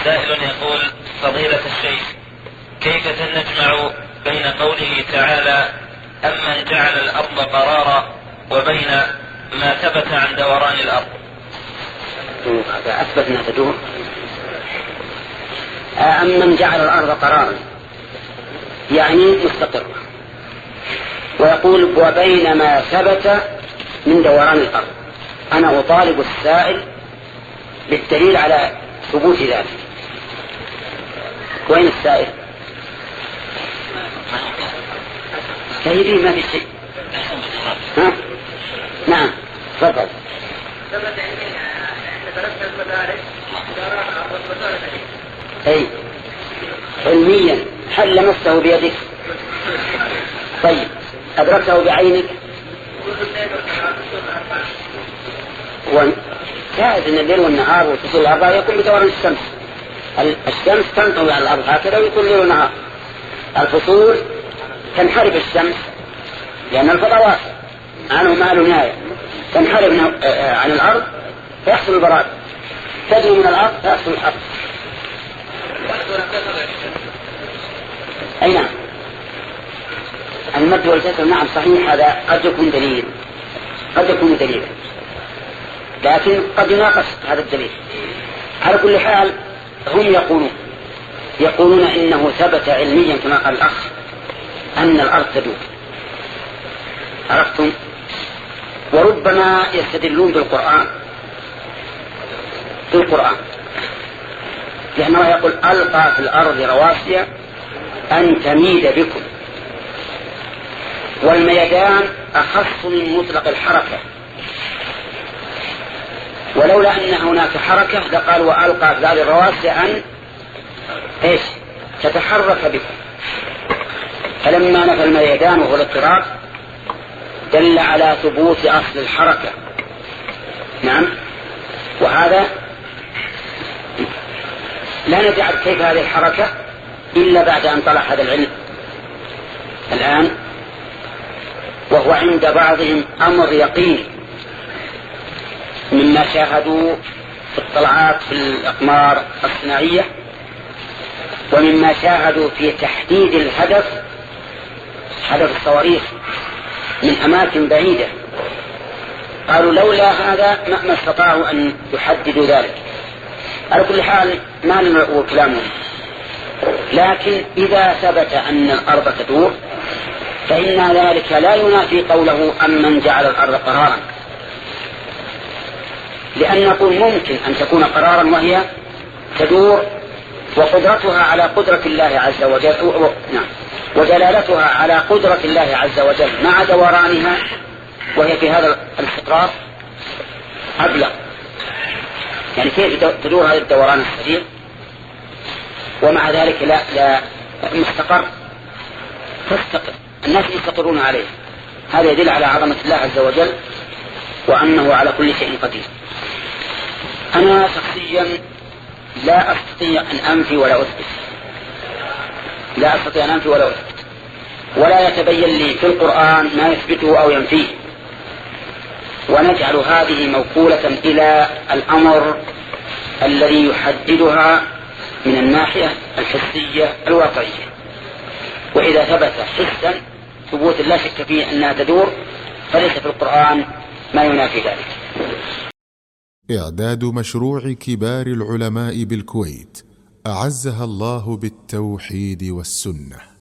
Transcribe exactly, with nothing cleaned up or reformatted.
سائل يقول: فضيلة الشيخ، كيف نجمع بين قوله تعالى أمن جعل الأرض قرارا وبين ما ثبت عن دوران الأرض؟ أثبت أنها تدور. أمن جعل الأرض قرارا يعني مستقرة، ويقول وبين ما ثبت من دوران الأرض. أنا أطالب السائل بالدليل على ثبوت ذلك. وين السائل؟ سيدي ما في شيء. ها؟ نعم تفضل. أي علميا هل لمسته بيدك؟ طيب أدركته بعينك؟ جائز أن الليل والنهار وتصل الأرض يكون بدوران الشمس. الشمس تنطوي على الأرض هكذا ويكون ليل ونهار. الفصول تنحرف الشمس لأن الفضاء واسع عنه ما له نهاية، تنحرف عن الأرض فيحصل البراد، تدنو من الأرض فيحصل الحر. أي نعم المد والكسر نعم صحيح، هذا قد يكون دليل قد يكون دليلا، لكن قد يناقش هذا الدليل. على كل حال هم يقولون يقولون إنه ثبت علميا كما قال الأخ أن الأرض تدور. عرفتم؟ وربما يستدلون بالقرآن في القرآن لأنه يقول ألقى في الأرض رواسي أن تميد بكم، والميدان أخص من مطلق الحركة، ولولا أن هناك حركة لقال وألقى في الأرض رواسي أن إيش تتحرك بكم. فلما نفى الميدان وهو الاضطراب دل على ثبوت أصل الحركة. نعم، وهذا لا ندري كيف هذه الحركة إلا بعد أن طلع هذا العلم الآن، وهو عند بعضهم أمر يقين مما شاهدوا في الطلعات في الأقمار الصناعية، ومما شاهدوا في تحديد الهدف هدف الصواريخ من أماكن بعيدة. قالوا لولا هذا ما استطاعوا أن يحددوا ذلك. على كل حال ما نملأ كلامهم، لكن إذا ثبت أن الأرض تدور فإن ذلك لا ينافي قوله أمن جعل الأرض قرارا، لأن نقول ممكن أن تكون قرارا وهي تدور، وقدرتها على قدرة الله عز وجل و... نعم ودلالتها على قدرة الله عز وجل مع دورانها وهي في هذا الاستقرار أبلغ. يعني كيف تدور هذا الدوران السريع ومع ذلك لا لا مستقر تستقر، الناس يستقرون عليه. هذا يدل على عظمة الله عز وجل وأنه على كل شيء قدير. أنا شخصيا لا أستطيع أن أنفي ولا أثبت لا أستطيع أن أنفي ولا أثبت ولا يتبين لي في القرآن ما يثبته أو ينفيه، ونجعل هذه موكولة إلى الأمر الذي يحددها من الناحية الحسية الواقعية. وإذا ثبت حسا ثبوت لا شك فيه أنها تدور، فليس في القرآن ما ينافي ذلك. إعداد مشروع كبار العلماء بالكويت أعزها الله بالتوحيد والسنة.